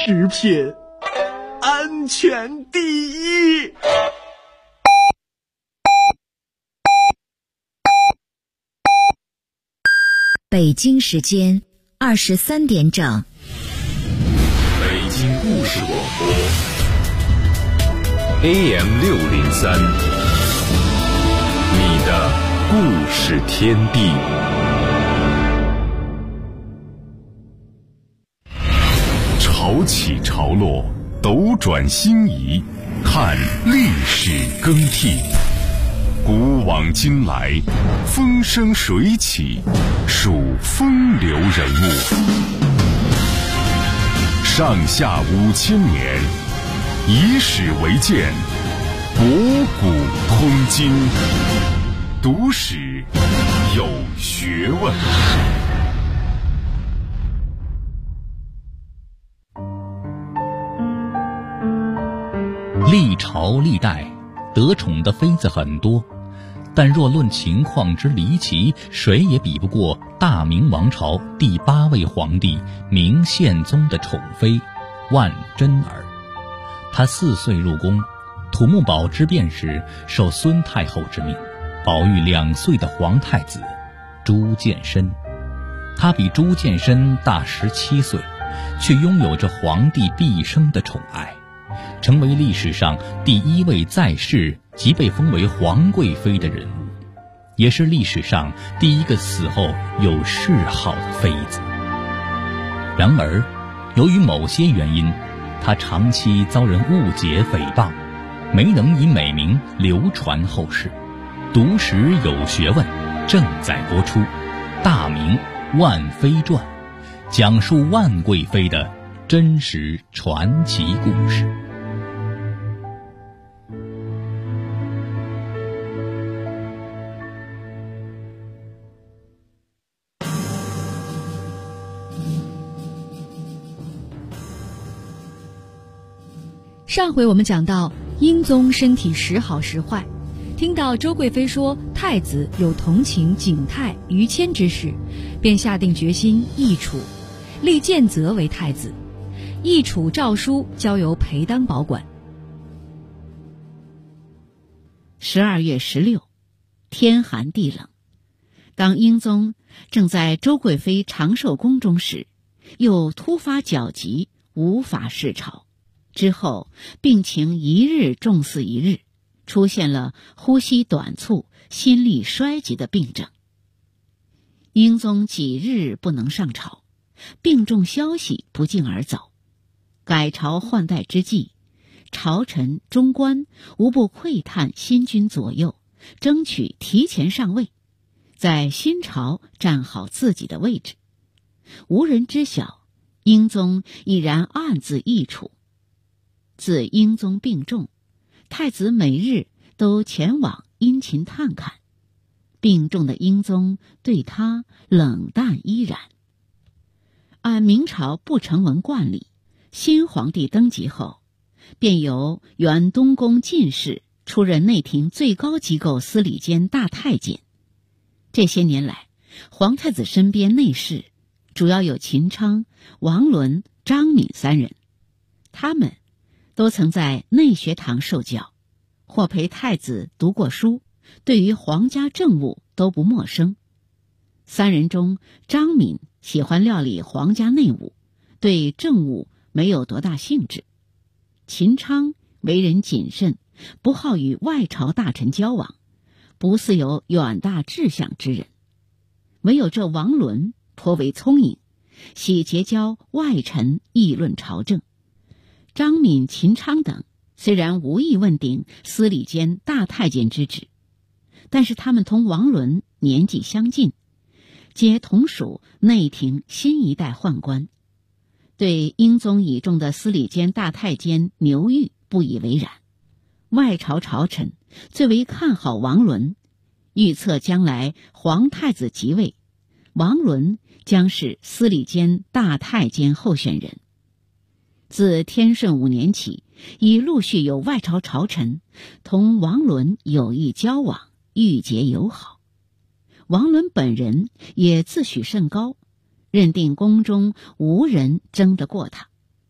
食品安全第一。 北京时间23点整。 北京故事广播 AM603，你的故事天地。潮起潮落，斗转星移，看历史更替。古往今来，风生水起，数风流人物。上下5000年，以史为鉴，博古通今，读史有学问。 历朝历代得宠的妃子很多，但若论情况之离奇，谁也比不过大明王朝第8位皇帝明宪宗的宠妃万贞儿。她4岁入宫，土木堡之变时受孙太后之命，保育2岁的皇太子朱见深。他比朱见深大17岁，却拥有着皇帝毕生的宠爱，成为历史上第1位在世即被封为皇贵妃的人物，也是历史上第1个死后有谥号的妃子。然而，由于某些原因，她长期遭人误解诽谤，没能以美名流传后世。读史有学问正在播出《大明万妃传》，讲述万贵妃的真实传奇故事。 上回我们讲到，英宗身体时好时坏，听到周贵妃说太子有同情景泰、于谦之事，便下定决心易储，立建泽为太子，易储诏书交由裴当保管。 12月16，天寒地冷，当英宗正在周贵妃长寿宫中时，又突发脚疾，无法视朝。之后病情一日重似一日，出现了呼吸短促、心力衰竭的病症。英宗几日不能上朝，病重消息不胫而走。改朝换代之际，朝臣中官无不窥探新君左右，争取提前上位，在新朝站好自己的位置。无人知晓，英宗已然暗自易储。自英宗病重，太子每日都前往殷勤探看，病重的英宗对他冷淡依然。按明朝不成文惯例，新皇帝登基后，便由原东宫进士出任内廷最高机构司礼监大太监。这些年来，皇太子身边内侍主要有秦昌、王伦、张敏3人，他们都曾在内学堂受教，或陪太子读过书，对于皇家政务都不陌生。3人中，张敏喜欢料理皇家内务，对政务没有多大兴致。秦昌为人谨慎，不好与外朝大臣交往，不似有远大志向之人。唯有这王伦颇为聪颖，喜结交外臣议论朝政。张敏、秦昌等虽然无意问鼎司礼监大太监之职，但是他们同王伦年纪相近，皆同属内廷新一代宦官，对英宗倚重的司礼监大太监牛玉不以为然。外朝朝臣最为看好王伦，预测将来皇太子即位，王伦将是司礼监大太监候选人。自天顺5年起，已陆续有外朝朝臣同王伦有意交往，欲结友好。王伦本人也自诩甚高，认定宫中无人争得过他。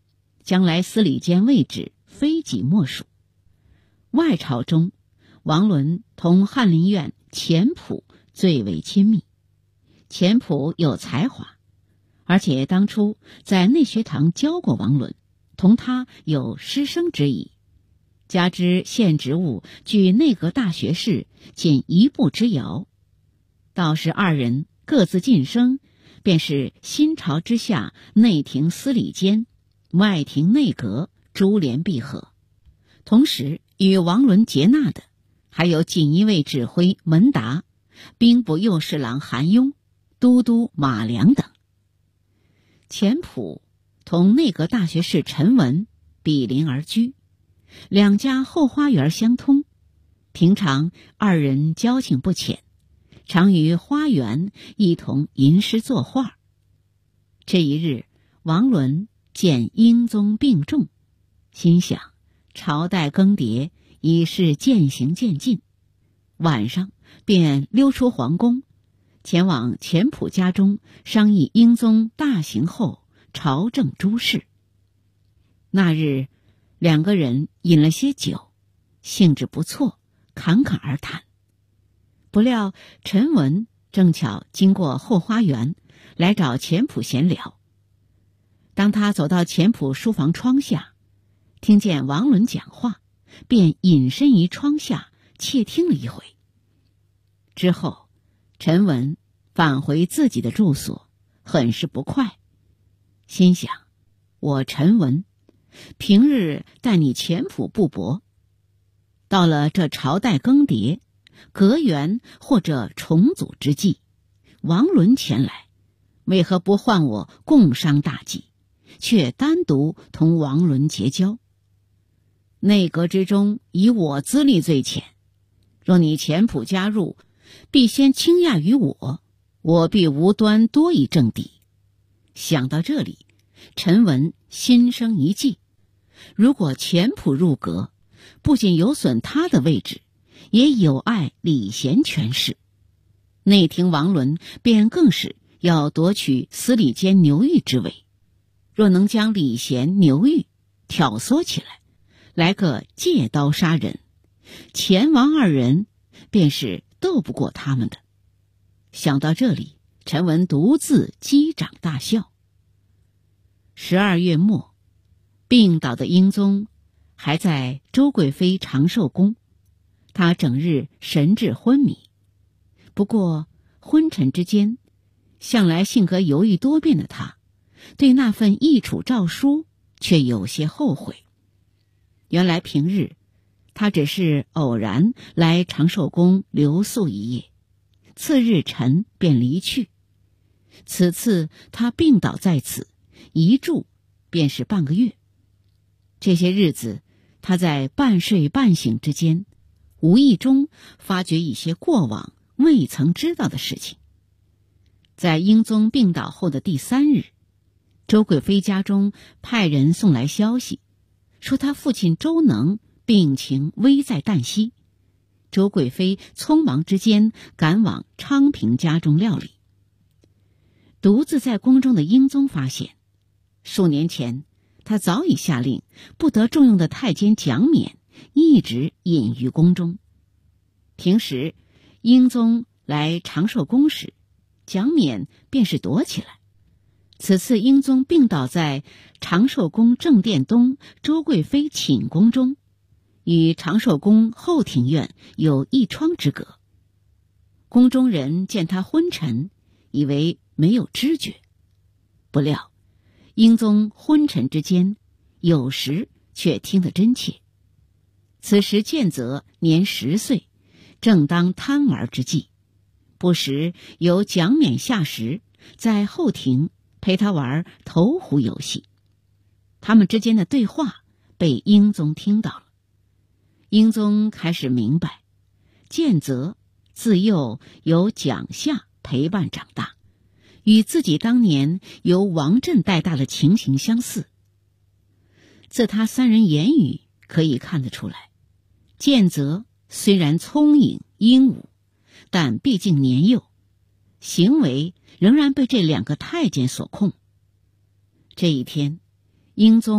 将来司礼监位置非己莫属。外朝中，王伦同翰林院钱普最为亲密。钱普有才华，而且当初在内学堂教过王伦，同他有师生之谊。加之现职务距内阁大学士仅一步之遥，倒是二人各自晋升，便是新朝之下内廷司礼监，外廷内阁珠联璧合。同时与王伦结纳的还有锦衣卫指挥门达、兵部右侍郎韩雍、都督马良等。钱普同内阁大学士陈文毗邻而居，两家后花园相通，平常二人交情不浅，常于花园一同吟诗作画。这一日，王伦见英宗病重，心想朝代更迭已是渐行渐近，晚上便溜出皇宫，前往钱普家中商议英宗大行后朝政诸事。那日两个人饮了些酒，兴致不错，侃侃而谈。不料陈文正巧经过后花园，来找钱普闲聊。当他走到钱普书房窗下，听见王伦讲话，便隐身于窗下窃听了一回。之后陈文返回自己的住所，很是不快，心想：我陈文平日待你钱普不薄，到了这朝代更迭、革元或者重组之际，王伦前来，为何不唤我共商大计，却单独同王伦结交？内阁之中，以我资历最浅，若你钱普加入，必先倾轧于我必无端多一政敌。想到这里，陈文心生一计，如果钱普入阁，不仅有损他的位置，也有碍礼贤权势。内廷王伦便更是要夺取司礼监牛玉之位，若能将礼贤牛玉挑唆起来，来个借刀杀人，钱王二人便是斗不过他们的。想到这里，陈文独自击掌大笑。12月末，病倒的英宗还在周贵妃长寿宫，他整日神志昏迷。不过昏沉之间，向来性格犹豫多变的他，对那份易储诏书却有些后悔。原来平日他只是偶然来长寿宫留宿一夜，次日晨便离去。此次他病倒在此，一住便是半个月。这些日子，他在半睡半醒之间，无意中发觉一些过往未曾知道的事情。在英宗病倒后的第3日，周贵妃家中派人送来消息，说他父亲周能病情危在旦夕。周贵妃匆忙之间赶往昌平家中料理。独自在宫中的英宗发现，数年前他早已下令不得重用的太监蒋冕一直隐于宫中。平时英宗来长寿宫时，蒋冕便是躲起来。此次英宗病倒在长寿宫正殿东周贵妃寝宫中，与长寿宫后庭院有一窗之隔。宫中人见他昏沉，以为没有知觉。不料英宗昏沉之间，有时却听得真切。此时建泽年10岁，正当贪玩之际，不时有蒋冕下食，在后庭陪他玩投壶游戏。他们之间的对话被英宗听到了。英宗开始明白，建泽自幼由蒋夏陪伴长大，与自己当年由王振带大的情形相似。自他3人言语可以看得出来，建泽虽然聪颖英武，但毕竟年幼，行为仍然被这2个太监所控。这一天，英宗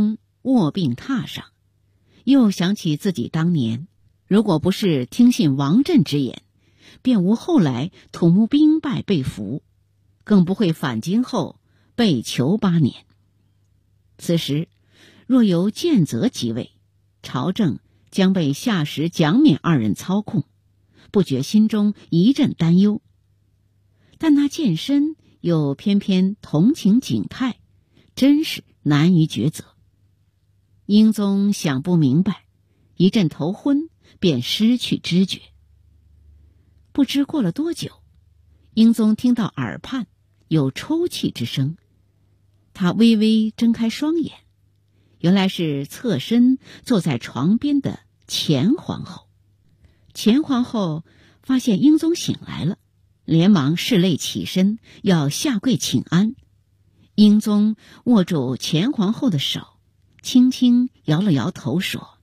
卧病榻上，又想起自己当年，如果不是听信王振之言，便无后来土木兵败被俘，更不会返京后被囚8年。此时若由建泽即位，朝政将被夏时、蒋勉2人操控，不觉心中一阵担忧。但那健身又偏偏同情景泰，真是难于抉择。英宗想不明白，一阵头昏，便失去知觉。不知过了多久，英宗听到耳畔有抽泣之声，他微微睁开双眼，原来是侧身坐在床边的钱皇后。钱皇后发现英宗醒来了，连忙拭泪起身，要下跪请安。英宗握住钱皇后的手，轻轻摇了摇头说：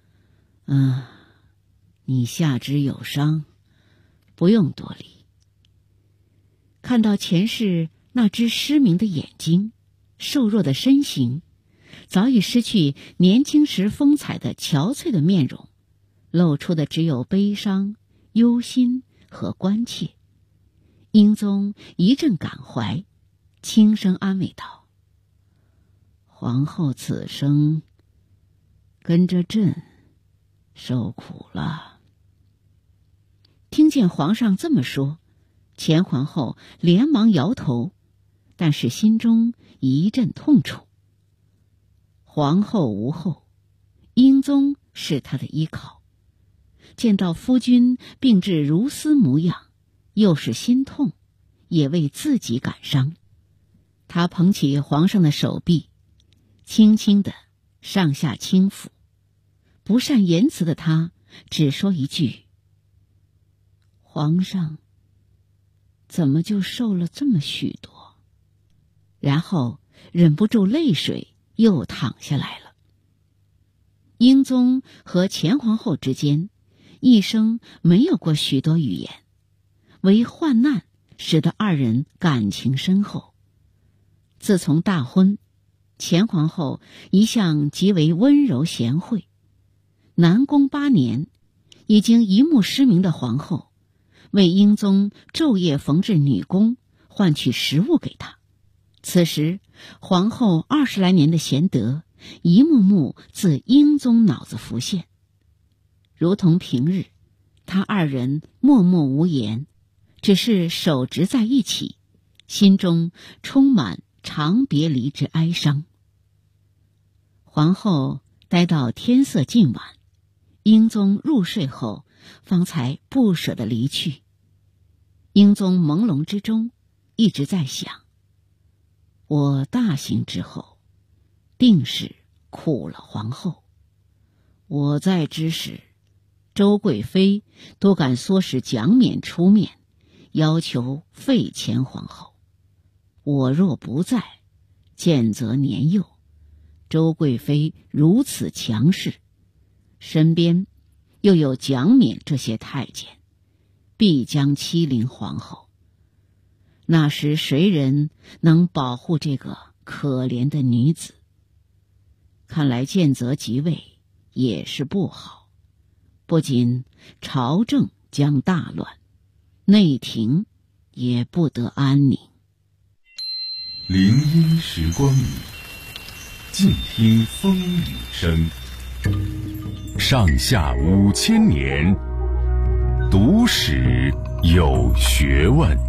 你下肢有伤，不用多礼。看到钱氏那只失明的眼睛，瘦弱的身形，早已失去年轻时风采的憔悴的面容，露出的只有悲伤、忧心和关切。英宗一阵感怀，轻声安慰道：皇后此生跟着朕受苦了。听见皇上这么说，钱皇后连忙摇头，但是心中一阵痛楚。皇后无后，英宗是她的依靠，见到夫君病至如斯模样，又是心痛，也为自己感伤。她捧起皇上的手臂，轻轻地上下轻抚。不善言辞的她只说一句：皇上怎么就瘦了这么许多？然后忍不住泪水又淌下来了。英宗和钱皇后之间一生没有过许多语言，唯患难使得2人感情深厚。自从大婚，钱皇后一向极为温柔贤惠。南宫8年，已经一目失明的皇后为英宗昼夜缝制女工，换取食物给他。此时皇后20来年的贤德一幕幕自英宗脑子浮现。如同平日，他2人默默无言，只是手执在一起，心中充满长别离之哀伤。皇后待到天色近晚，英宗入睡后，方才不舍得离去。英宗朦胧之中一直在想：我大行之后，定是苦了皇后。我在之时，周贵妃都敢唆使蒋勉出面，要求废钱皇后。我若不在，建泽年幼，周贵妃如此强势，身边又有蒋勉这些太监，必将欺凌皇后。那时谁人能保护这个可怜的女子？看来建泽即位也是不好，不仅朝政将大乱，内廷也不得安宁。 林荫时光里，静听风雨声。上下5000年，读史有学问。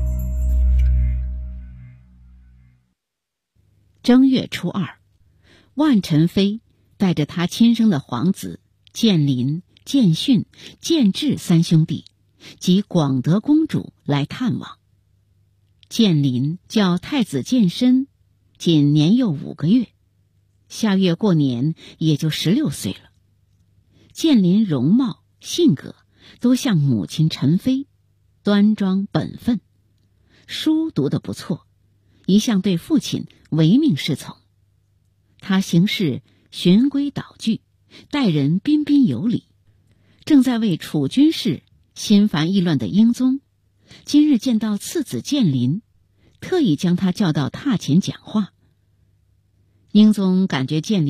正月初2，万宸妃带着他亲生的皇子建林、建训、建制3兄弟及广德公主来探望。建林叫太子建身，仅年幼5个月，下月过年也就16岁了。建林容貌、性格都像母亲宸妃，端庄本分，书读得不错，一向对父亲唯命是从。他行事循规蹈矩，待人彬彬有礼。正在为储君事心烦意乱的英宗，今日见到次子建林，特意将他叫到榻前讲话。英宗感觉建林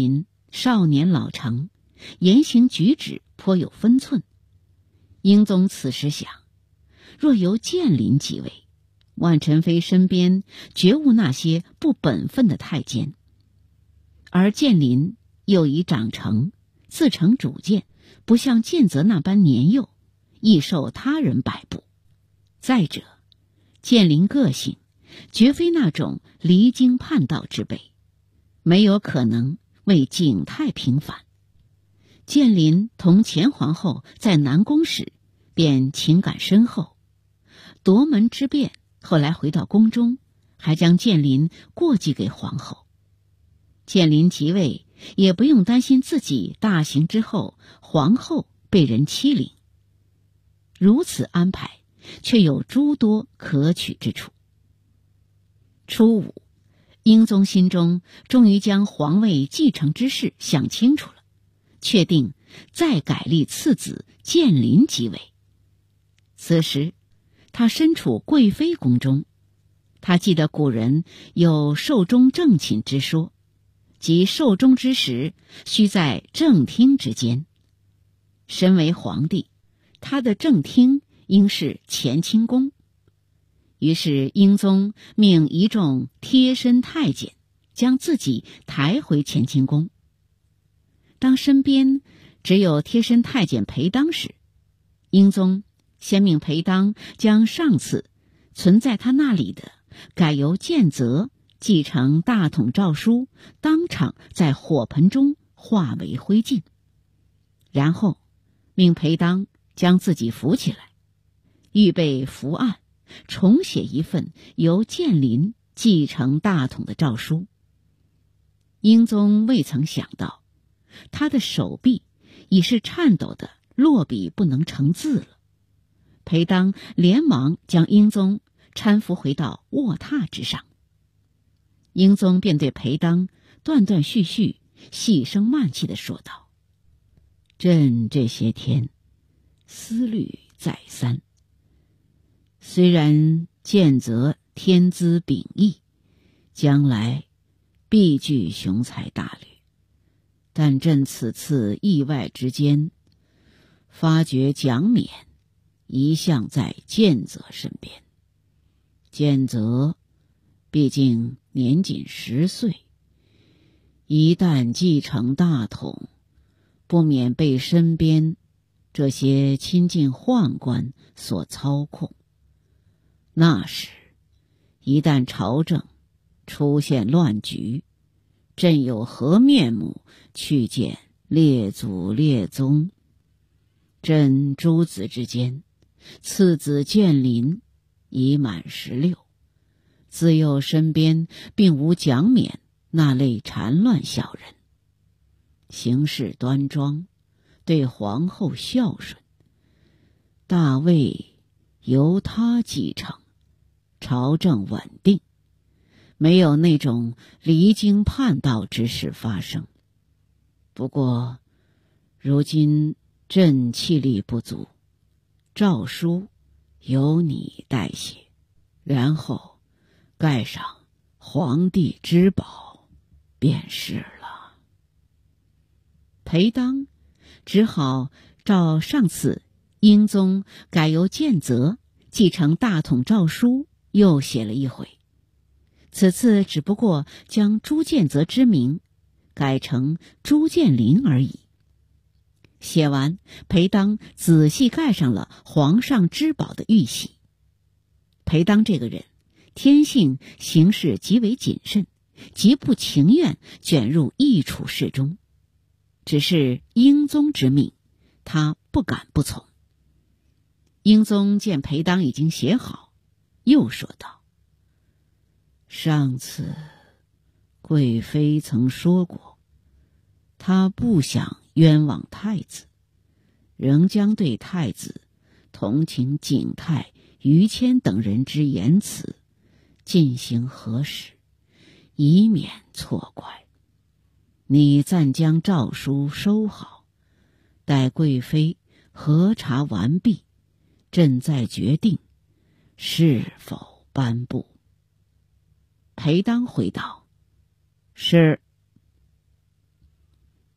少年老成，言行举止颇有分寸。英宗此时想，若由建林即位，万宸妃身边绝无那些不本分的太监，而建林又已长成，自成主见，不像建泽那般年幼，易受他人摆布。再者，建林个性绝非那种离经叛道之辈，没有可能为景泰平反。建林同前皇后在南宫时便情感深厚，夺门之变后来回到宫中，还将建林过继给皇后。建林即位，也不用担心自己大行之后皇后被人欺凌。如此安排，却有诸多可取之处。初五，英宗心中终于将皇位继承之事想清楚了，确定再改立次子建林即位。此时他身处贵妃宫中，他记得古人有寿终正寝之说，即寿终之时须在正厅之间。身为皇帝，他的正厅应是乾清宫。于是英宗命一众贴身太监将自己抬回乾清宫。当身边只有贴身太监裴当时，英宗先命裴当将上次存在他那里的改由建泽继承大统诏书当场在火盆中化为灰烬，然后命裴当将自己扶起来，预备伏案重写一份由建林继承大统的诏书。英宗未曾想到，他的手臂已是颤抖的落笔不能成字了。裴当连忙将英宗搀扶回到卧榻之上。英宗便对裴当断断续续、细声慢气地说道：“朕这些天思虑再三，虽然建泽天资秉异，将来必具雄才大略，但朕此次意外之间，发觉蒋冕一向在建泽身边。建泽毕竟年仅10岁，一旦继承大统，不免被身边这些亲近宦官所操控。那时一旦朝政出现乱局，朕有何面目去见列祖列宗？朕诸子之间，次子建林已满16，自幼身边并无蒋冕那类缠乱小人，行事端庄，对皇后孝顺，大位由他继承，朝政稳定，没有那种离经叛道之事发生。不过如今朕气力不足，诏书由你代写，然后盖上皇帝之宝便是了。”裴当只好照上次英宗改由建泽继承大统诏书又写了一回，此次只不过将朱建泽之名改成朱建林而已。写完，裴当仔细盖上了皇上之宝的玉玺。裴当这个人天性行事极为谨慎，极不情愿卷入异处事中，只是英宗之命，他不敢不从。英宗见裴当已经写好，又说道：“上次贵妃曾说过，她不想冤枉太子，仍将对太子同情景泰、于谦等人之言辞进行核实，以免错怪。你暂将诏书收好，待贵妃核查完毕，朕再决定是否颁布。”裴当回道：“是。”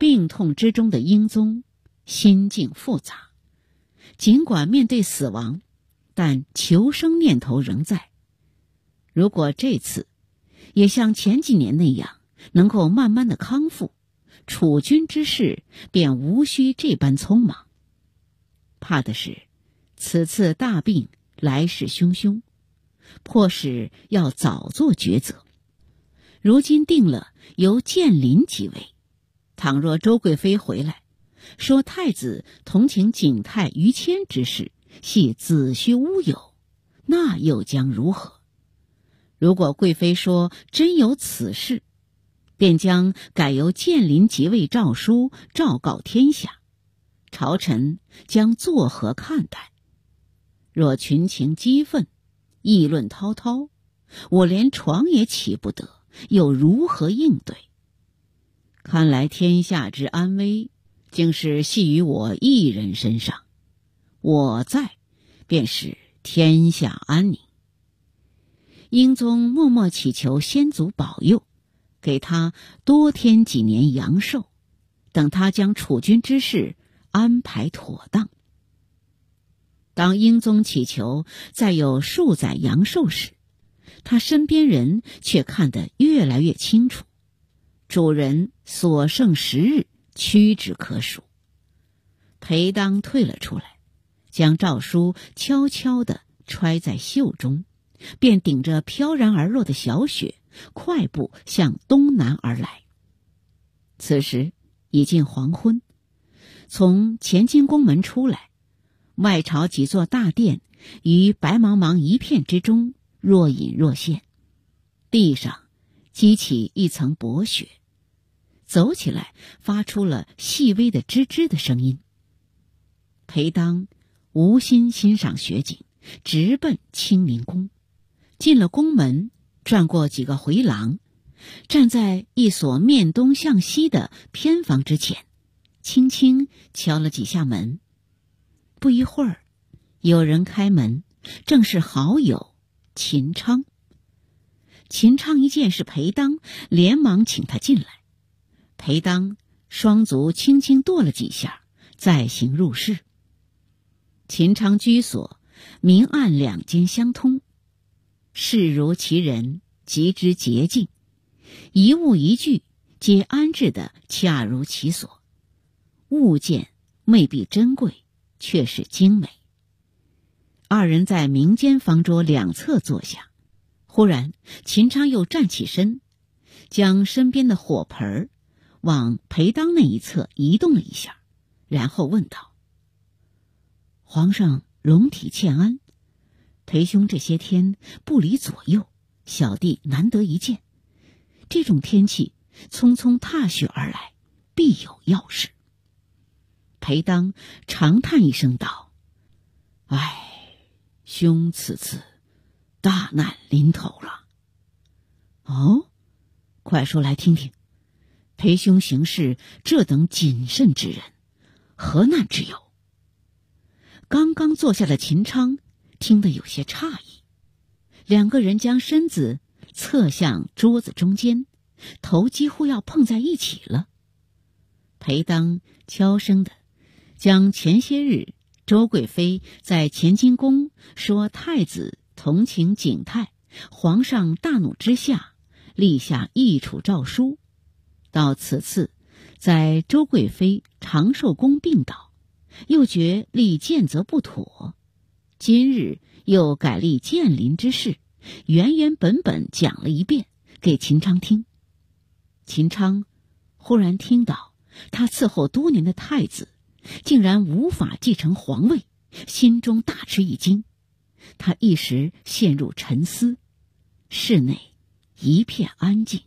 病痛之中的英宗心境复杂，尽管面对死亡，但求生念头仍在。如果这次也像前几年那样能够慢慢的康复，储君之事便无需这般匆忙。怕的是此次大病来势汹汹，迫使要早做抉择。如今定了由建林即位，倘若周贵妃回来说太子同情景泰于谦之事系子虚乌有，那又将如何？如果贵妃说真有此事，便将改由建林即位诏书昭告天下，朝臣将作何看待？若群情激愤，议论滔滔，我连床也起不得，又如何应对？看来天下之安危，竟是系于我一人身上。我在，便是天下安宁。英宗默默祈求先祖保佑，给他多添几年阳寿，等他将储君之事安排妥当。当英宗祈求再有数载阳寿时，他身边人却看得越来越清楚，主人所剩时日屈指可数。裴当退了出来，将诏书悄悄地揣在袖中，便顶着飘然而落的小雪，快步向东南而来。此时已近黄昏，从乾清宫门出来，外朝几座大殿于白茫茫一片之中若隐若现，地上积起一层薄雪，走起来发出了细微的吱吱的声音。裴当无心欣赏雪景，直奔清明宫。进了宫门，转过几个回廊，站在一所面东向西的偏房之前，轻轻敲了几下门。不一会儿，有人开门，正是好友秦昌。秦昌一见是裴当，连忙请他进来。裴当双足轻轻跺了几下，再行入室。秦昌居所明暗两间相通，事如其人，极之洁净，一物一具皆安置得恰如其所，物件未必珍贵，却是精美。二人在明间方桌两侧坐下，忽然秦昌又站起身，将身边的火盆往裴当那一侧移动了一下，然后问道：皇上龙体欠安，裴兄这些天不离左右，小弟难得一见。这种天气匆匆踏雪而来，必有要事。裴当长叹一声道：唉，兄此次大难临头了。哦，快说来听听，裴兄行事这等谨慎之人，何难之有？刚刚坐下的秦昌听得有些诧异，两个人将身子侧向桌子中间，头几乎要碰在一起了。裴当悄声的将前些日周贵妃在乾清宫说太子同情景泰，皇上大怒之下立下议处诏书，到此次在周贵妃长寿宫病倒，又觉立建则不妥，今日又改立建林之事，原原本本讲了一遍给秦昌听。秦昌忽然听到他伺候多年的太子竟然无法继承皇位，心中大吃一惊，他一时陷入沉思，室内一片安静。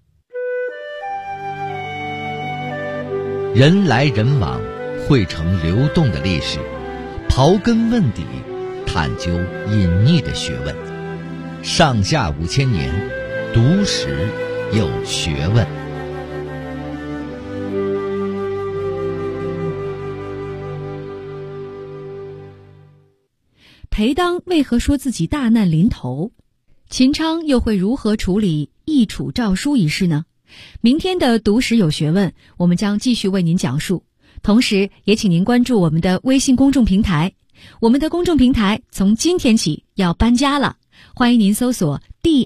人来人往，汇成流动的历史，刨根问底，探究隐匿的学问。上下5000年，读史有学问。 裴当为何说自己大难临头？秦昌又会如何处理议处诏书一事呢？ 明天的读史有学问，我们将继续为您讲述，同时也请您关注我们的微信公众平台。我们的公众平台从今天起要搬家了，欢迎您搜索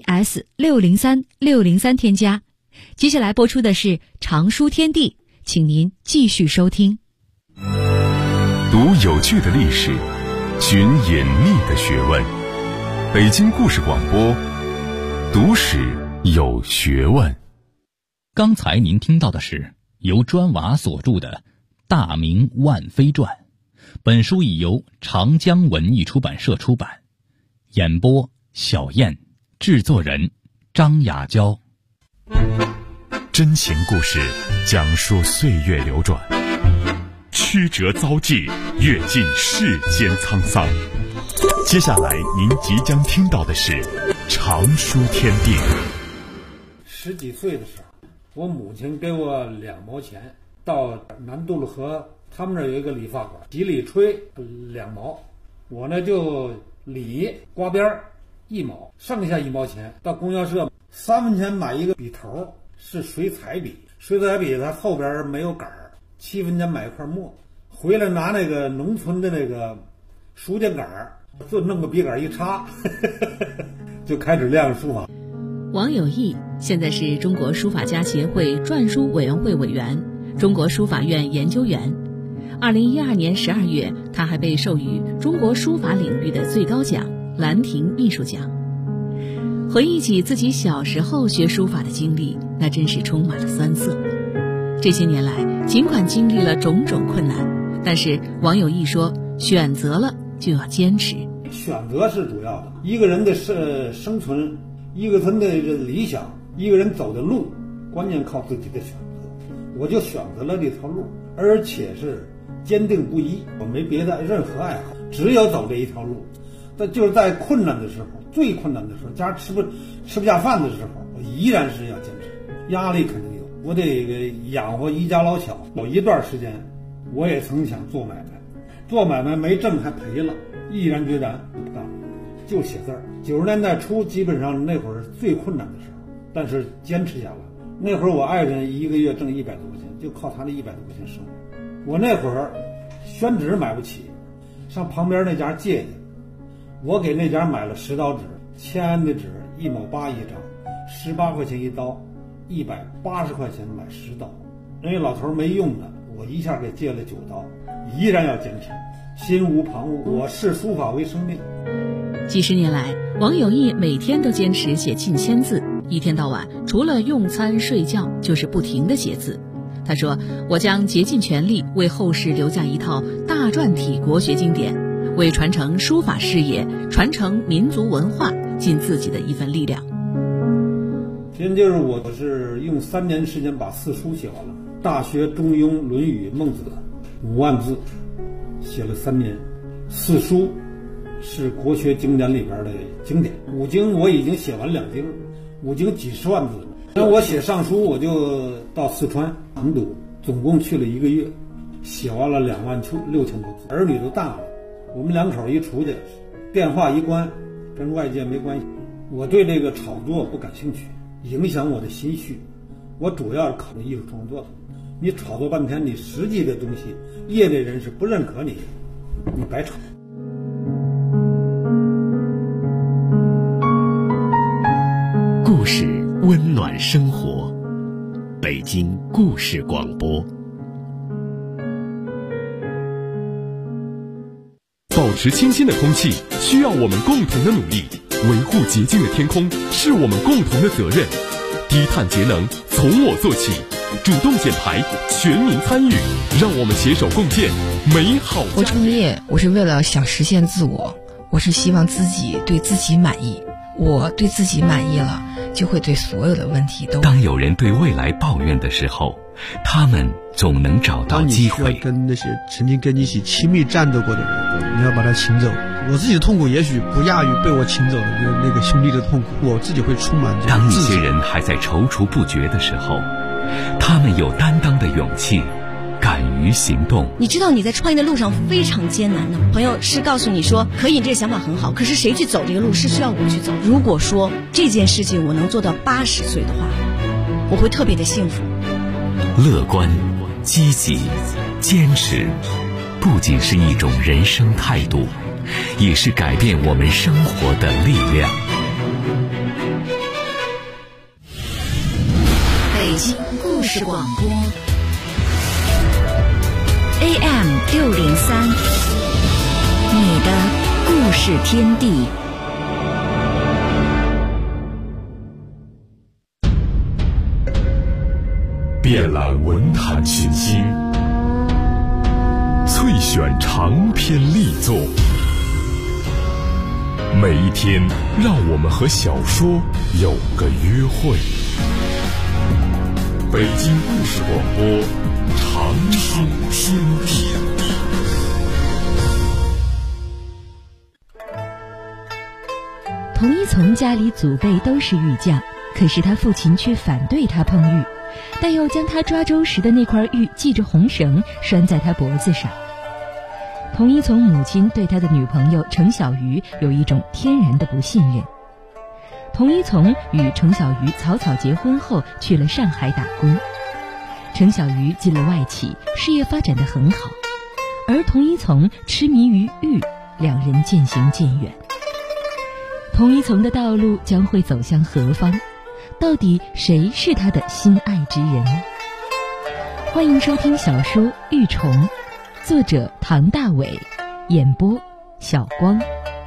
DS603603 添加。接下来播出的是常书天地，请您继续收听。 读有趣的历史，寻隐秘的学问。北京故事广播，读史有学问。 刚才您听到的是由砖瓦所著的《大明万妃传》，本书已由长江文艺出版社出版。演播小燕，制作人张雅娇。 真情故事，讲述岁月流转，曲折遭际，阅尽世间沧桑。接下来您即将听到的是常书天地。 10几岁的时候，我母亲给我2毛钱，到南渡路河他们那儿有一个理发馆，洗理吹2毛，我呢就理刮边1毛，剩下1毛钱到供销社3分钱买一个笔头，是水彩笔，水彩笔它后边没有杆儿，7分钱买一块墨，回来拿那个农村的那个书架杆儿，就弄个笔杆一插就开始练书法。 王有义现在是中国书法家协会篆书委员会委员，中国书法院研究员。2012年12月，他还被授予中国书法领域的最高奖兰亭秘书奖。回忆起自己小时候学书法的经历，那真是充满了酸涩。这些年来，尽管经历了种种困难，但是王有义说，选择了就要坚持。 选择是主要的，一个人的生存，一个人的理想，一个人走的路，关键靠自己的选择。我就选择了这条路，而且是坚定不移，我没别的任何爱好，只有走这一条路。但就是在困难的时候，最困难的时候，家吃不下饭的时候，我依然是要坚持。压力肯定有，我得养活一家老小。有一段时间，我也曾想做买卖，做买卖没挣还赔了，毅然决然不干，就写字儿。90年代初，基本上那会儿是最困难的时候，但是坚持下来。那会儿我爱人一个月挣100多块钱，就靠他那100多块钱生活。我那会儿宣纸买不起，上旁边那家借去，我给那家买了10刀纸，签的纸1毛8一张，18块钱一刀，180块钱买10刀。人家老头没用的，我一下给借了9刀，依然要坚持，心无旁骛，我视书法为生命。 几十年来，王有义每天都坚持写近1000字，一天到晚除了用餐睡觉就是不停地写字。他说，我将竭尽全力为后世留下一套大篆体国学经典，为传承书法事业，传承民族文化尽自己的一份力量。 今天就是我是用3年时间把4书写完了，大学、中庸、论语、孟子5万字写了3年。4书是国学经典里边的经典，5经我已经写完2经，5经几十万字了。那我写上书，我就到四川成都，总共去了1个月，写完了26000多字。儿女都大了，我们2口一出去，电话一关，跟外界没关系。我对这个炒作不感兴趣，影响我的心绪。我主要是考虑艺术创作的。你炒作半天，你实际的东西，业内人士不认可你，你白炒。 故事温暖生活，北京故事广播。保持清新的空气需要我们共同的努力，维护洁净的天空是我们共同的责任。低碳节能从我做起，主动减排，全民参与，让我们携手共建美好家园。 我创业，我是为了想实现自我，我是希望自己对自己满意。我对自己满意了，就会对所有的问题都。 当有人对未来抱怨的时候，他们总能找到机会。 当你需要跟那些曾经跟你一起亲密战斗过的人，你要把他请走。我自己的痛苦也许不亚于被我请走的那个兄弟的痛苦，我自己会充满这种自信。 当一些人还在踌躇不决的时候，他们有担当的勇气，敢于行动。 你知道你在创业的路上非常艰难的，朋友是告诉你说可以，这个想法很好，可是谁去走这个路是需要我去走。如果说这件事情我能做到80岁的话， 我会特别的幸福。 乐观、积极、坚持，不仅是一种人生态度，也是改变我们生活的力量。 北京故事广播 AM603，你的故事天地。 遍览文坛群星，萃选长篇力作，每一天让我们和小说有个约会。北京故事广播，长寿天地。 童一从家里祖辈都是玉匠，可是他父亲却反对他碰玉，但又将他抓周时的那块玉系着红绳拴在他脖子上。童一从母亲对他的女朋友程小鱼有一种天然的不信任。童一从与程小鱼草草结婚后去了上海打工，程小鱼进了外企，事业发展得很好，而童一从痴迷于玉，两人渐行渐远。童一从的道路将会走向何方？到底谁是他的心爱之人？欢迎收听小说《玉虫》，作者唐大伟，演播小光。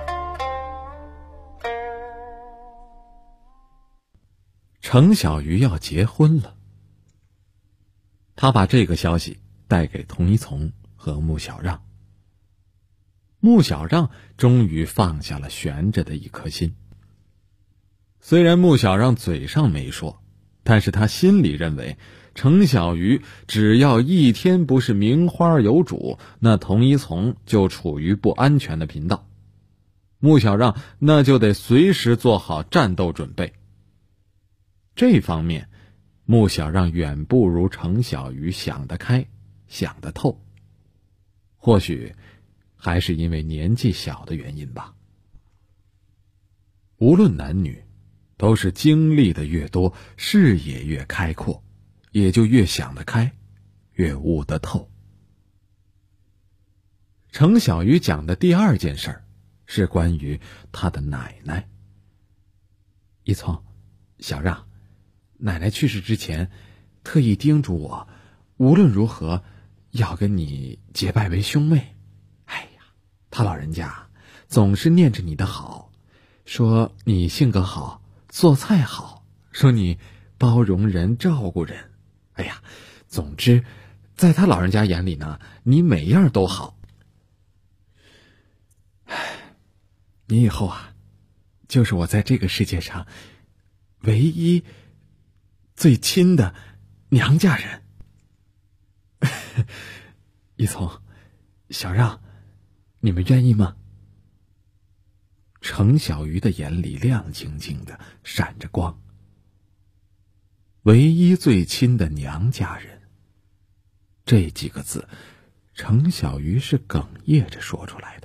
程小鱼要结婚了，他把这个消息带给童一从和穆小让。穆小让终于放下了悬着的一颗心。虽然穆小让嘴上没说，但是他心里认为程小鱼只要一天不是名花有主，那童一从就处于不安全的频道。穆小让那就得随时做好战斗准备。这方面穆小让远不如程小鱼想得开，想得透。或许还是因为年纪小的原因吧。无论男女，都是经历的越多，视野越开阔，也就越想得开，越悟得透。程小鱼讲的第二件事是关于他的奶奶。一从，小让，奶奶去世之前特意叮嘱我，无论如何要跟你结拜为兄妹。哎呀，他老人家总是念着你的好，说你性格好，做菜好，说你包容人，照顾人。哎呀，总之在他老人家眼里呢，你每样都好。你以后啊，就是我在这个世界上唯一最亲的娘家人。一从，小让，你们愿意吗？程小鱼的眼里亮晶晶的，闪着光。唯一最亲的娘家人，这几个字程小鱼是哽咽着说出来的。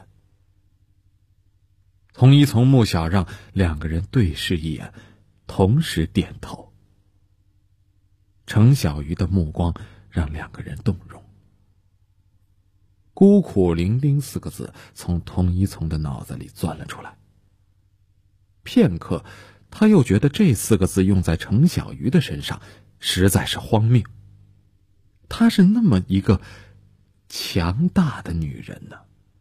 童一从、穆小让两个人对视一眼，同时点头。程小鱼的目光让两个人动容。孤苦伶仃四个字从童一从的脑子里钻了出来。片刻，他又觉得这四个字用在程小鱼的身上实在是荒谬。她是那么一个强大的女人呢。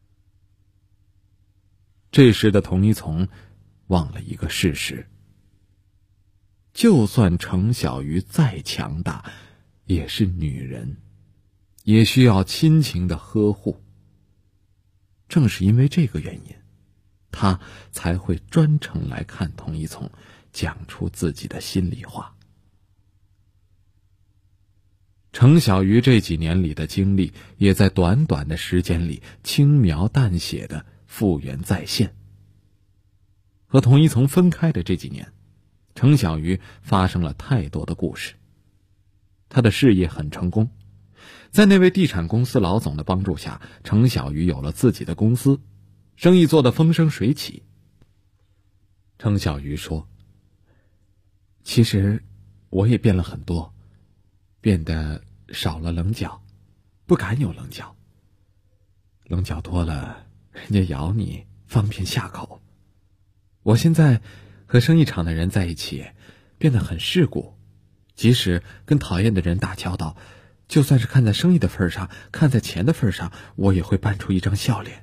这时的童一从忘了一个事实，就算程小鱼再强大，也是女人，也需要亲情的呵护。正是因为这个原因，他才会专程来看童一从，讲出自己的心里话。程小鱼这几年里的经历，也在短短的时间里轻描淡写的复原再现。和童一从分开的这几年，程小鱼发生了太多的故事。他的事业很成功，在那位地产公司老总的帮助下，程小鱼有了自己的公司，生意做得风生水起。程小鱼说，其实我也变了很多，变得少了棱角，不敢有棱角。棱角多了，人家咬你方便下口。我现在和生意场的人在一起，变得很世故，即使跟讨厌的人打交道，就算是看在生意的份上，看在钱的份上，我也会扮出一张笑脸。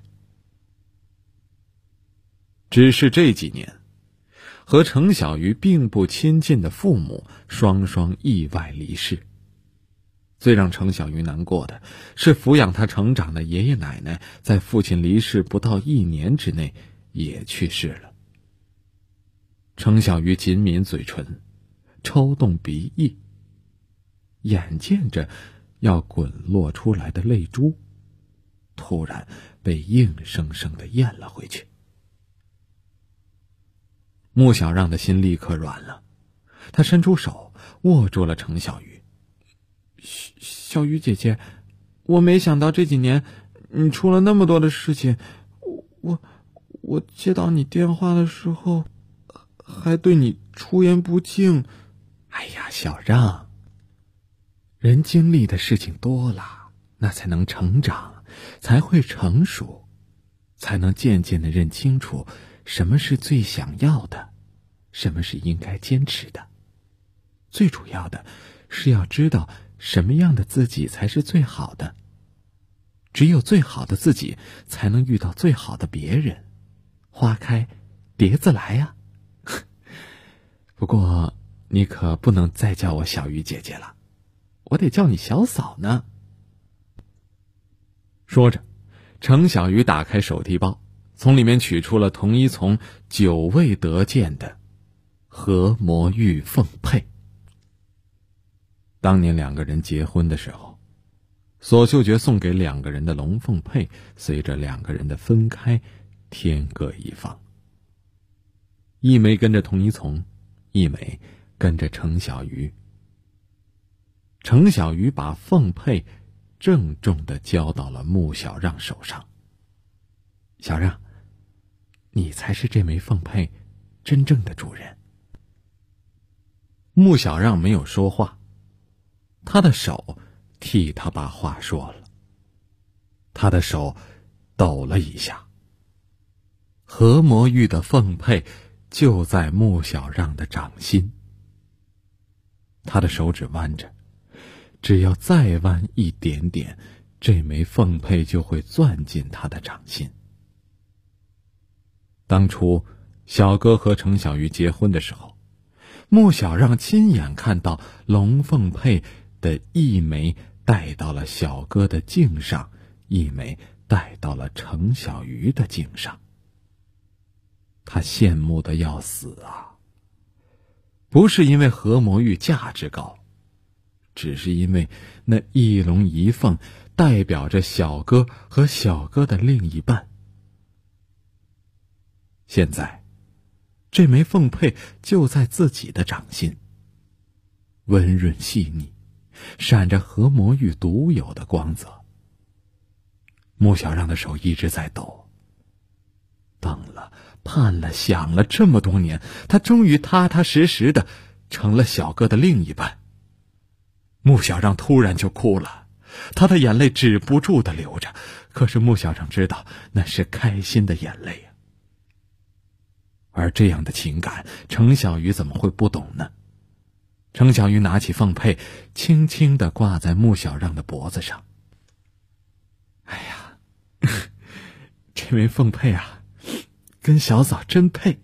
只是这几年，和程小鱼并不亲近的父母双双意外离世。最让程小鱼难过的是，抚养他成长的爷爷奶奶在父亲离世不到1年之内也去世了。程小鱼紧抿嘴唇，抽动鼻翼，眼见着要滚落出来的泪珠，突然被硬生生地咽了回去。穆小让的心立刻软了，他伸出手握住了程小鱼。小鱼姐姐，我没想到这几年你出了那么多的事情，我接到你电话的时候还对你出言不敬。哎呀，小让，人经历的事情多了，那才能成长，才会成熟，才能渐渐地认清楚什么是最想要的，什么是应该坚持的。最主要的是要知道什么样的自己才是最好的。只有最好的自己，才能遇到最好的别人。花开蝶自来呀。不过你可不能再叫我小鱼姐姐了，我得叫你小嫂呢。说着，程小鱼打开手提包，从里面取出了童一从久未得见的和魔玉凤佩。当年2个人结婚的时候，索秀觉送给2个人的龙凤佩，随着2个人的分开，天各一方。一枚跟着童一从，一枚跟着程小鱼。程小鱼把凤佩郑重地交到了穆小让手上。小让，你才是这枚凤佩真正的主人。穆小让没有说话，他的手替他把话说了。他的手抖了一下，和魔玉的凤佩就在穆小让的掌心。他的手指弯着，只要再弯一点点，这枚凤佩就会攥进他的掌心。当初小哥和程小鱼结婚的时候，穆小让亲眼看到龙凤佩的一枚戴到了小哥的颈上，一枚戴到了程小鱼的颈上。他羡慕的要死啊！不是因为和魔玉价值高，只是因为那一龙一凤代表着小哥和小哥的另一半。现在这枚凤佩就在自己的掌心，温润细腻，闪着和魔玉独有的光泽。穆小让的手一直在抖，等了盼了想了这么多年，他终于踏踏实实的成了小哥的另一半。穆小让突然就哭了，他的眼泪止不住的流着，可是穆小让知道那是开心的眼泪啊。而这样的情感，程小鱼怎么会不懂呢？程小鱼拿起凤佩，轻轻地挂在穆小让的脖子上。哎呀，这枚凤佩啊，跟小嫂真配。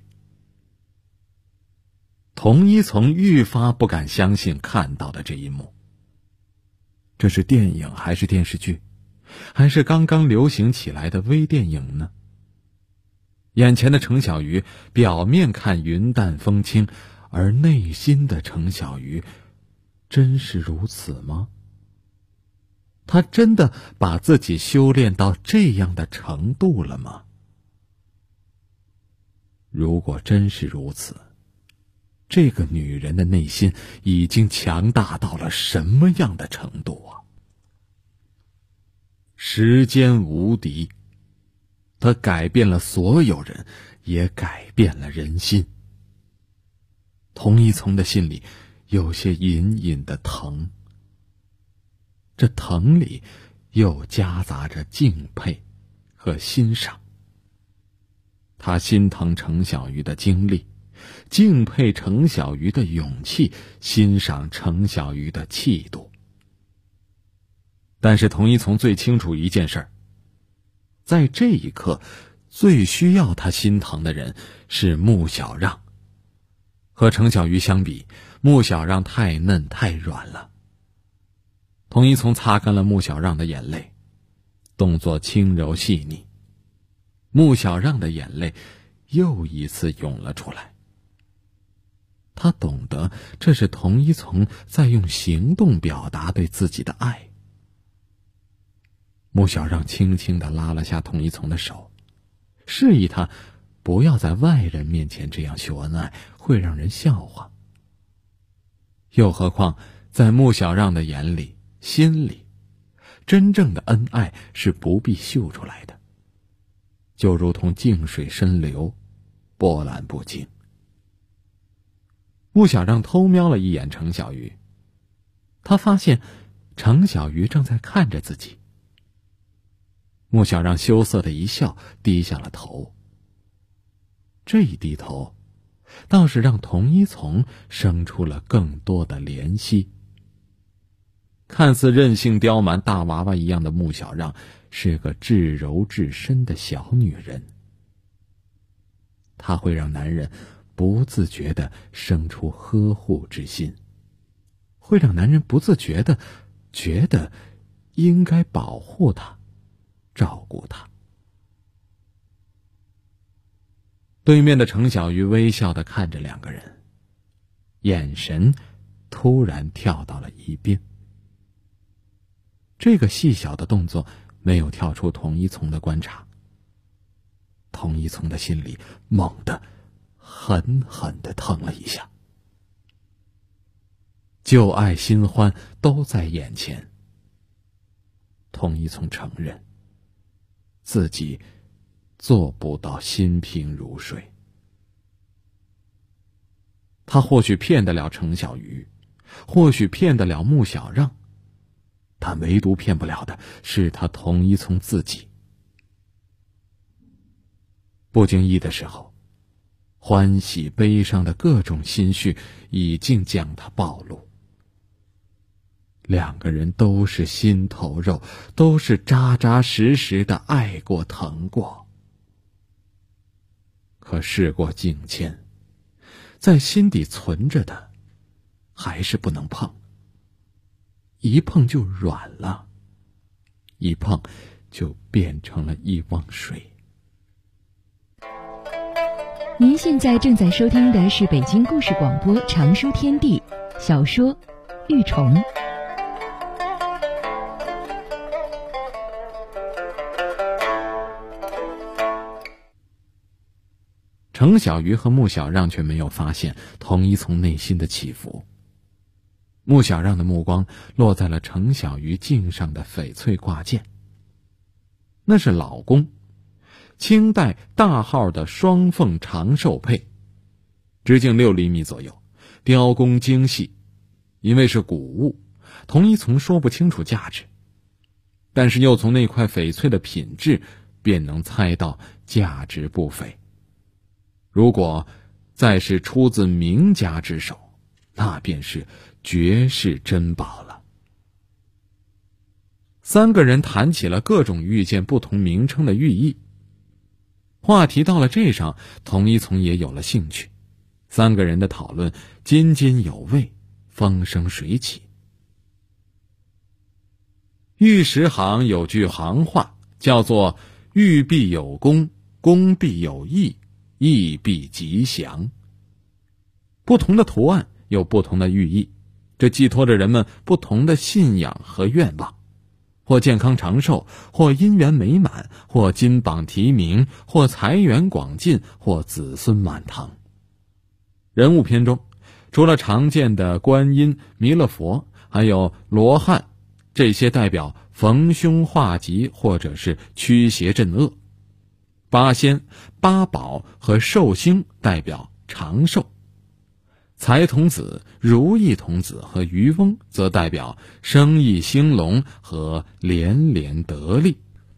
童一从愈发不敢相信看到的这一幕。这是电影还是电视剧，还是刚刚流行起来的微电影呢？眼前的程小鱼表面看云淡风轻，而内心的程小鱼真是如此吗？他真的把自己修炼到这样的程度了吗？如果真是如此，这个女人的内心已经强大到了什么样的程度啊？时间无敌，它改变了所有人，也改变了人心。童一从的心里有些隐隐的疼。这疼里又夹杂着敬佩和欣赏。他心疼程小鱼的经历，敬佩程小鱼的勇气，欣赏程小鱼的气度。但是童一从最清楚一件事儿，在这一刻最需要他心疼的人是穆小让。和程小鱼相比，穆小让太嫩太软了。童一从擦干了穆小让的眼泪，动作轻柔细腻。穆小让的眼泪又一次涌了出来。他懂得这是童一从在用行动表达对自己的爱。穆小让轻轻地拉了下童一从的手，示意他不要在外人面前这样秀恩爱，会让人笑话。又何况在穆小让的眼里心里，真正的恩爱是不必秀出来的，就如同静水深流，波澜不惊。穆小让偷瞄了一眼程小鱼，他发现程小鱼正在看着自己。穆小让羞涩的一笑，低下了头。这一低头倒是让童一从生出了更多的怜惜。看似任性刁蛮大娃娃一样的穆小让是个至柔至深的小女人，她会让男人不自觉地生出呵护之心，会让男人不自觉地觉得应该保护她，照顾她。对面的程小鱼微笑地看着两个人，眼神突然跳到了一边。这个细小的动作没有跳出童一从的观察。童一从的心里猛地狠狠地疼了一下。旧爱新欢都在眼前。童一从承认自己做不到心平如水。他或许骗得了程小鱼，或许骗得了穆小让，他唯独骗不了的是他童一从自己。不经意的时候，欢喜悲伤的各种心绪已经将他暴露。两个人都是心头肉，都是扎扎实实的爱过疼过。可事过境迁，在心底存着的还是不能碰。一碰就软了，一碰就变成了一汪水。 您现在正在收听的是北京故事广播长书天地小说《玉虫》。 程小鱼和穆小让却没有发现童一从内心的起伏。穆小让的目光落在了程小鱼颈上的翡翠挂件，那是老宫清代大号的双凤长寿佩，直径6厘米左右，雕工精细。因为是古物，童一从说不清楚价值，但是又从那块翡翠的品质便能猜到价值不菲。如果再是出自名家之手，那便是绝世珍宝了。三个人谈起了各种玉件不同名称的寓意。话题到了这上，童一从也有了兴趣。三个人的讨论津津有味，风生水起。玉石行有句行话，叫做玉必有功，功必有义，义必吉祥。不同的图案有不同的寓意，这寄托着人们不同的信仰和愿望，或健康长寿，或姻缘美满，或金榜题名，或财源广进，或子孙满堂。人物篇中，除了常见的观音、弥勒佛，还有罗汉，这些代表逢凶化吉或者是驱邪镇恶。八仙、八宝和寿星代表长寿。 财童子、如意童子和渔翁则代表生意兴隆和连连得利。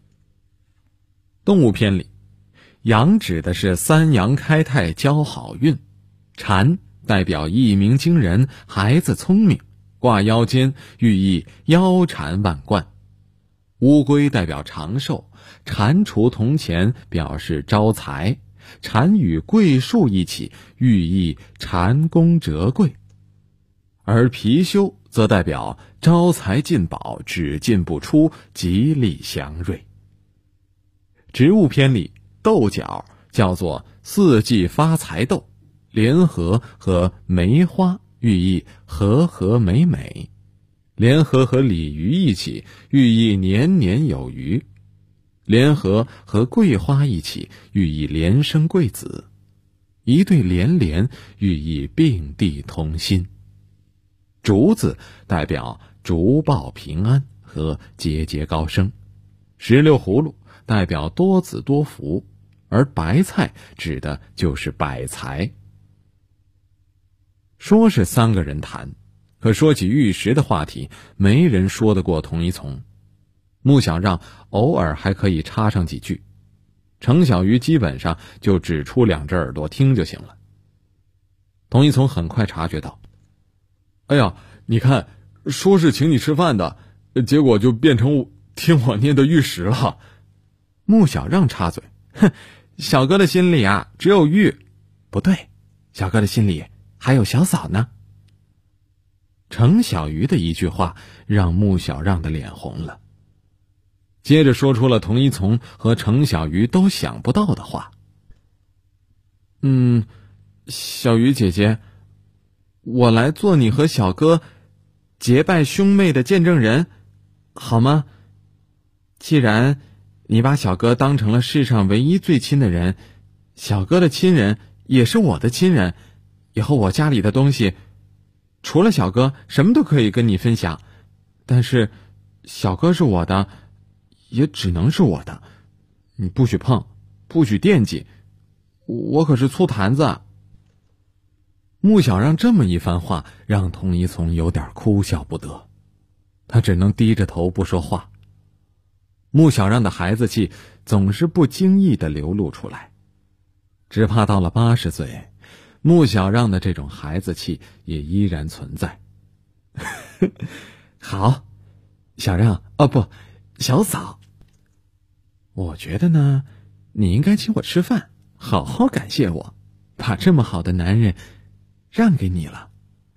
动物篇里，羊指的是三阳开泰交好运，蝉代表一鸣惊人，孩子聪明，挂腰间寓意腰缠万贯。乌龟代表长寿，蟾蜍铜钱表示招财，蟾与桂树一起寓意蟾宫折桂。而貔貅则代表招财进宝，只进不出，吉利祥瑞。植物篇里，豆角叫做四季发财豆，莲荷和梅花寓意和和美美，莲荷和鲤鱼一起寓意年年有余，莲荷和桂花一起寓意连生贵子，一对连连寓意并蒂同心。竹子代表竹报平安和节节高升，石榴葫芦代表多子多福，而白菜指的就是百财。说是三个人谈，可说起玉石的话题，没人说得过童一从。穆小让偶尔还可以插上几句，程小鱼基本上就只出两只耳朵听就行了。童一从很快察觉到，哎呀，你看，说是请你吃饭的，结果就变成听我念的玉石了。穆小让插嘴，哼，小哥的心里啊，只有玉。不对，小哥的心里还有小嫂呢。程小鱼的一句话让穆小让的脸红了，接着说出了童一从和程小鱼都想不到的话。小鱼姐姐，我来做你和小哥结拜兄妹的见证人，好吗？既然你把小哥当成了世上唯一最亲的人，小哥的亲人也是我的亲人，以后我家里的东西除了小哥什么都可以跟你分享，但是小哥是我的，也只能是我的，你不许碰，不许惦记，我可是粗坛子。穆小让这么一番话让童一从有点哭笑不得，他只能低着头不说话。穆小让的孩子气总是不经意地流露出来，只怕到了80岁，穆小让的这种孩子气也依然存在。好，小让，不，小嫂，我觉得呢，你应该请我吃饭，好好感谢我，把这么好的男人让给你了。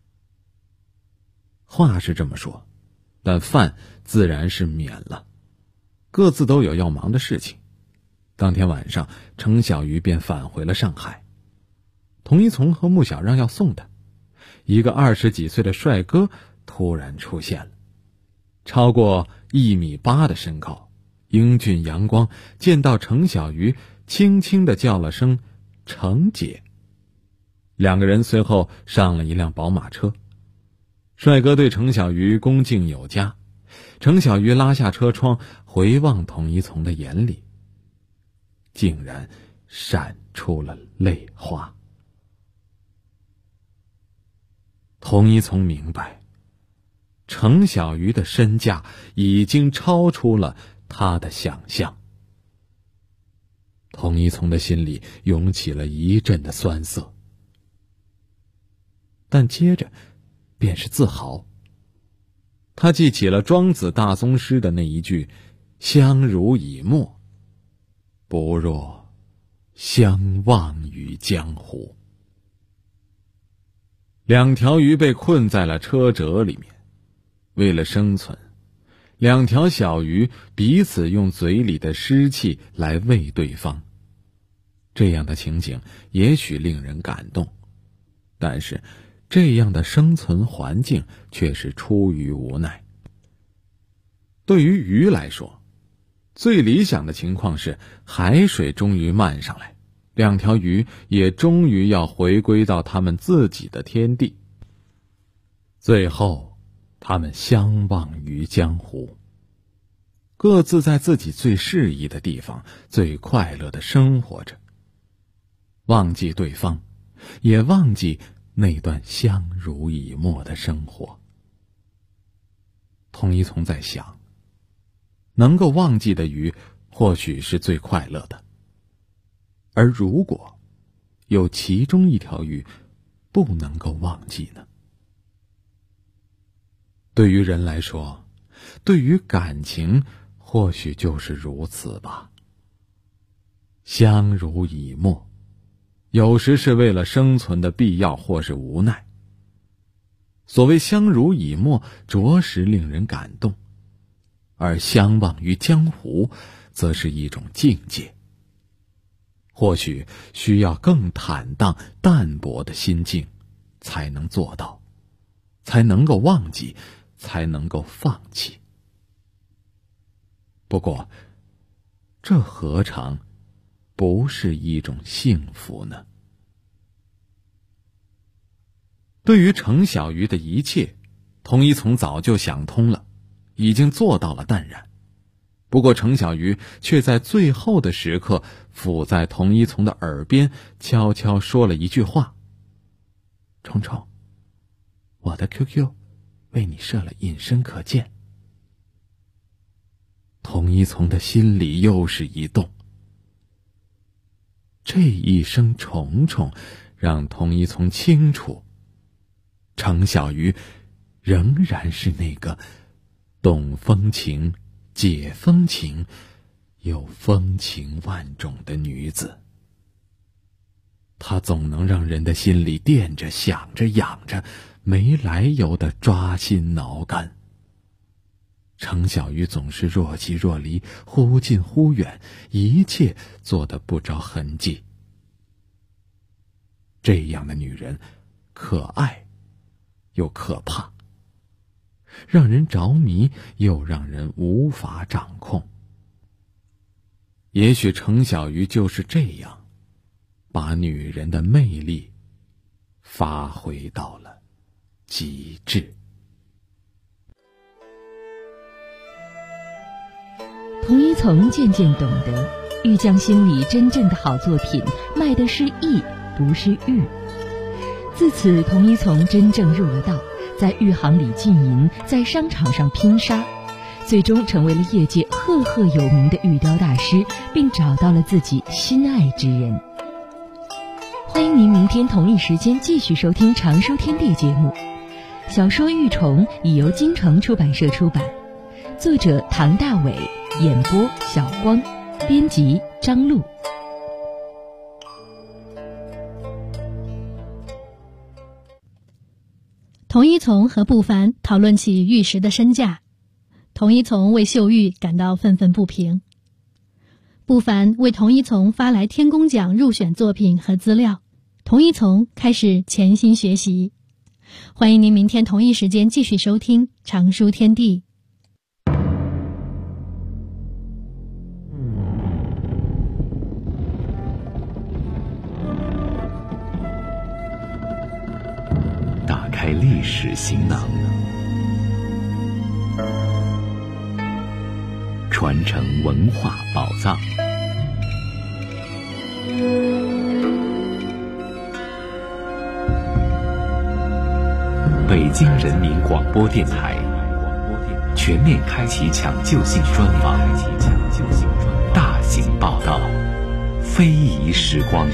话是这么说，但饭自然是免了，各自都有要忙的事情。当天晚上，程小鱼便返回了上海。童一从和穆小让要送他，一个20几岁的帅哥突然出现了，超过1.8米的身高，英俊阳光，见到程小鱼轻轻地叫了声程姐。两个人随后上了一辆宝马车，帅哥对程小鱼恭敬有加，程小鱼拉下车窗回望童一从的眼里，竟然闪出了泪花。童一从明白，程小鱼的身价已经超出了他的想象。童一从的心里涌起了一阵的酸涩，但接着便是自豪。他记起了庄子大宗师的那一句相濡以沫，不若相忘于江湖。两条鱼被困在了车辙里面，为了生存，两条小鱼彼此用嘴里的湿气来喂对方。这样的情景也许令人感动，但是这样的生存环境却是出于无奈。对于鱼来说，最理想的情况是海水终于漫上来，两条鱼也终于要回归到他们自己的天地，最后他们相忘于江湖，各自在自己最适宜的地方最快乐地生活着，忘记对方，也忘记那段相濡以沫的生活。童一从在想，能够忘记的鱼或许是最快乐的，而如果有其中一条鱼不能够忘记呢？对于人来说，对于感情或许就是如此吧。相濡以沫，有时是为了生存的必要或是无奈。所谓相濡以沫，着实令人感动，而相忘于江湖，则是一种境界。或许需要更坦荡淡泊的心境，才能做到，才能够忘记，才能够放弃。不过，这何尝不是一种幸福呢？对于程小鱼的一切，童一从早就想通了，已经做到了淡然。不过程小鱼却在最后的时刻附在童一从的耳边悄悄说了一句话：虫虫，我的 QQ 为你设了隐身可见。童一从的心里又是一动。这一声虫虫让童一从清楚，程小鱼仍然是那个懂风情、解风情又风情万种的女子。她总能让人的心里惦着、想着、养着，没来由的抓心挠肝。程小鱼总是若即若离，忽近忽远，一切做得不着痕迹。这样的女人，可爱又可怕，让人着迷又让人无法掌控。也许程小鱼就是这样，把女人的魅力发挥到了极致。 童一从渐渐懂得，玉匠心里真正的好作品卖的是艺，不是玉。自此，童一从真正入了道，在玉行里经营，在商场上拼杀，最终成为了业界赫赫有名的玉雕大师，并找到了自己心爱之人。欢迎您明天同一时间继续收听《常书天地》节目。小说《玉虫》已由京城出版社出版，作者唐大伟，演播小光，编辑张璐。 童一从和不凡讨论起玉石的身价，童一从为秀玉感到愤愤不平。不凡为童一从发来天工奖入选作品和资料，童一从开始潜心学习。欢迎您明天同一时间继续收听《常书天地》。 打开历史行囊，传承文化宝藏。北京人民广播电台全面开启抢救性专访，大型报道，非遗时光。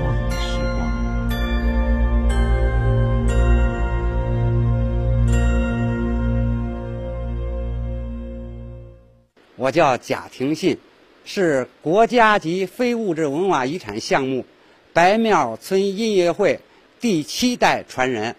我叫贾廷信，是国家级非物质文化遗产项目白庙村音乐会第7代传人。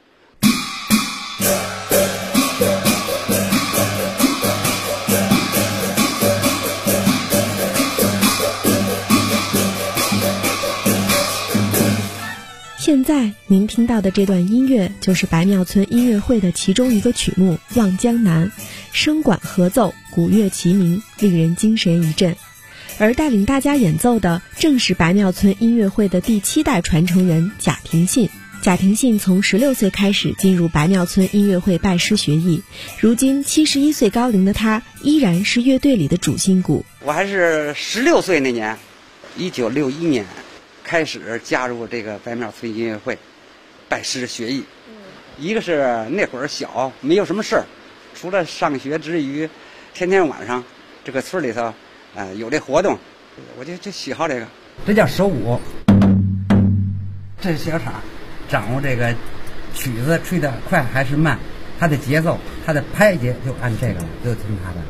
现在您听到的这段音乐就是白庙村音乐会的其中一个曲目《望江南》，声管合奏，鼓乐齐鸣，令人精神一振。而带领大家演奏的正是白庙村音乐会的第7代传承人贾廷信。贾廷信从16岁开始进入白庙村音乐会拜师学艺，如今71岁高龄的他依然是乐队里的主心骨。 我还是16岁那年，1961年开始加入这个白庙村音乐会。 拜师学艺。一个是那会儿小，没有什么事儿，除了上学之余，天天晚上这个村里头有这活动，我就喜好这个。这叫手舞，这是小叉，掌握这个曲子吹得快还是慢，它的节奏，它的拍节就按这个了，就听它的。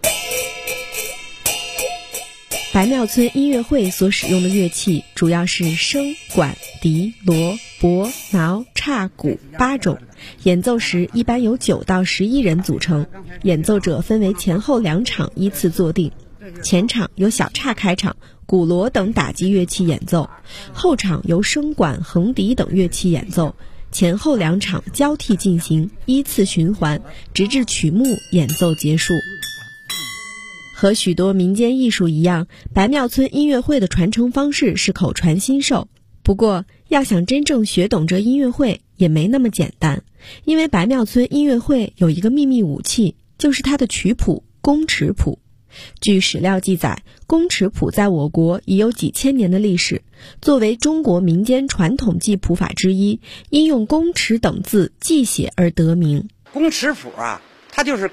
白庙村音乐会所使用的乐器主要是笙、管、笛、锣、钹、挠、叉、鼓8种，演奏时一般由9到11人组成，演奏者分为前后2场依次坐定。前场由小叉开场，鼓锣等打击乐器演奏，后场由笙管、横笛等乐器演奏，前后2场交替进行，依次循环，直至曲目演奏结束。和许多民间艺术一样，白庙村音乐会的传承方式是口传心授。不过，要想真正学懂这音乐会也没那么简单，因为白庙村音乐会有一个秘密武器，就是它的曲谱宫尺谱。据史料记载，宫尺谱在我国已有几千年的历史，作为中国民间传统记谱法之一，因用宫尺等字记写而得名。 宫尺谱它就是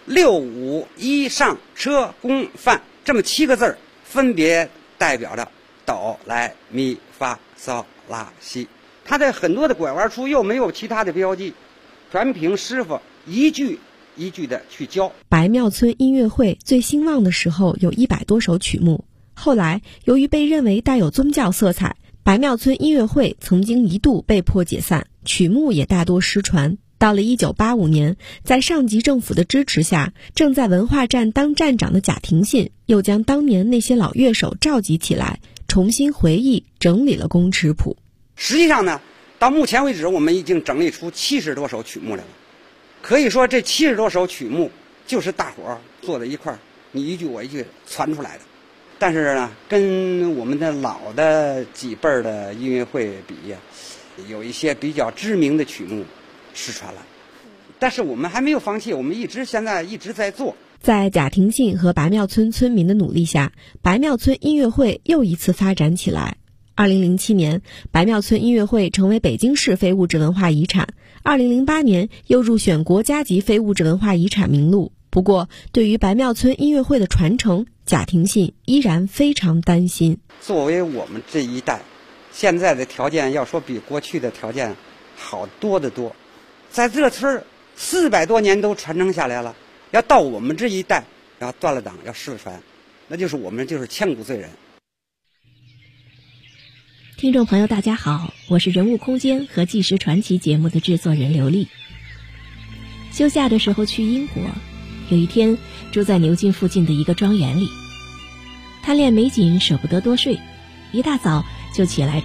6、5、1上车宫范这么7个字儿，分别代表着哆来咪发嗦拉西。它在很多的拐弯处又没有其他的标记，全凭师傅一句一句的去教。 白庙村音乐会最兴旺的时候有100多首曲目，后来由于被认为带有宗教色彩，白庙村音乐会曾经一度被迫解散，曲目也大多失传。到了1985年，在上级政府的支持下，正在文化站当站长的贾廷信又将当年那些老乐手召集起来，重新回忆整理了宫尺谱。 实际上呢，到目前为止我们已经整理出70多首曲目来了。可以说这70多首曲目就是大伙儿坐在一块儿，你一句我一句传出来的。但是呢，跟我们的老的几辈儿的音乐会比，有一些比较知名的曲目失传了，但是我们还没有放弃，我们现在一直在做。 在贾廷信和白庙村村民的努力下，白庙村音乐会又一次发展起来。2007年，白庙村音乐会成为北京市非物质文化遗产，2008年又入选国家级非物质文化遗产名录。不过，对于白庙村音乐会的传承，贾廷信依然非常担心。 作为我们这一代，现在的条件要说比过去的条件好多得多。在这村400多年都传承下来了，要到我们这一代要断了档要失传，那就是我们就是千古罪人。 听众朋友大家好，我是人物空间和纪实传奇节目的制作人刘丽。休假的时候去英国，有一天住在牛津附近的一个庄园里，贪恋美景舍不得多睡，一大早就起来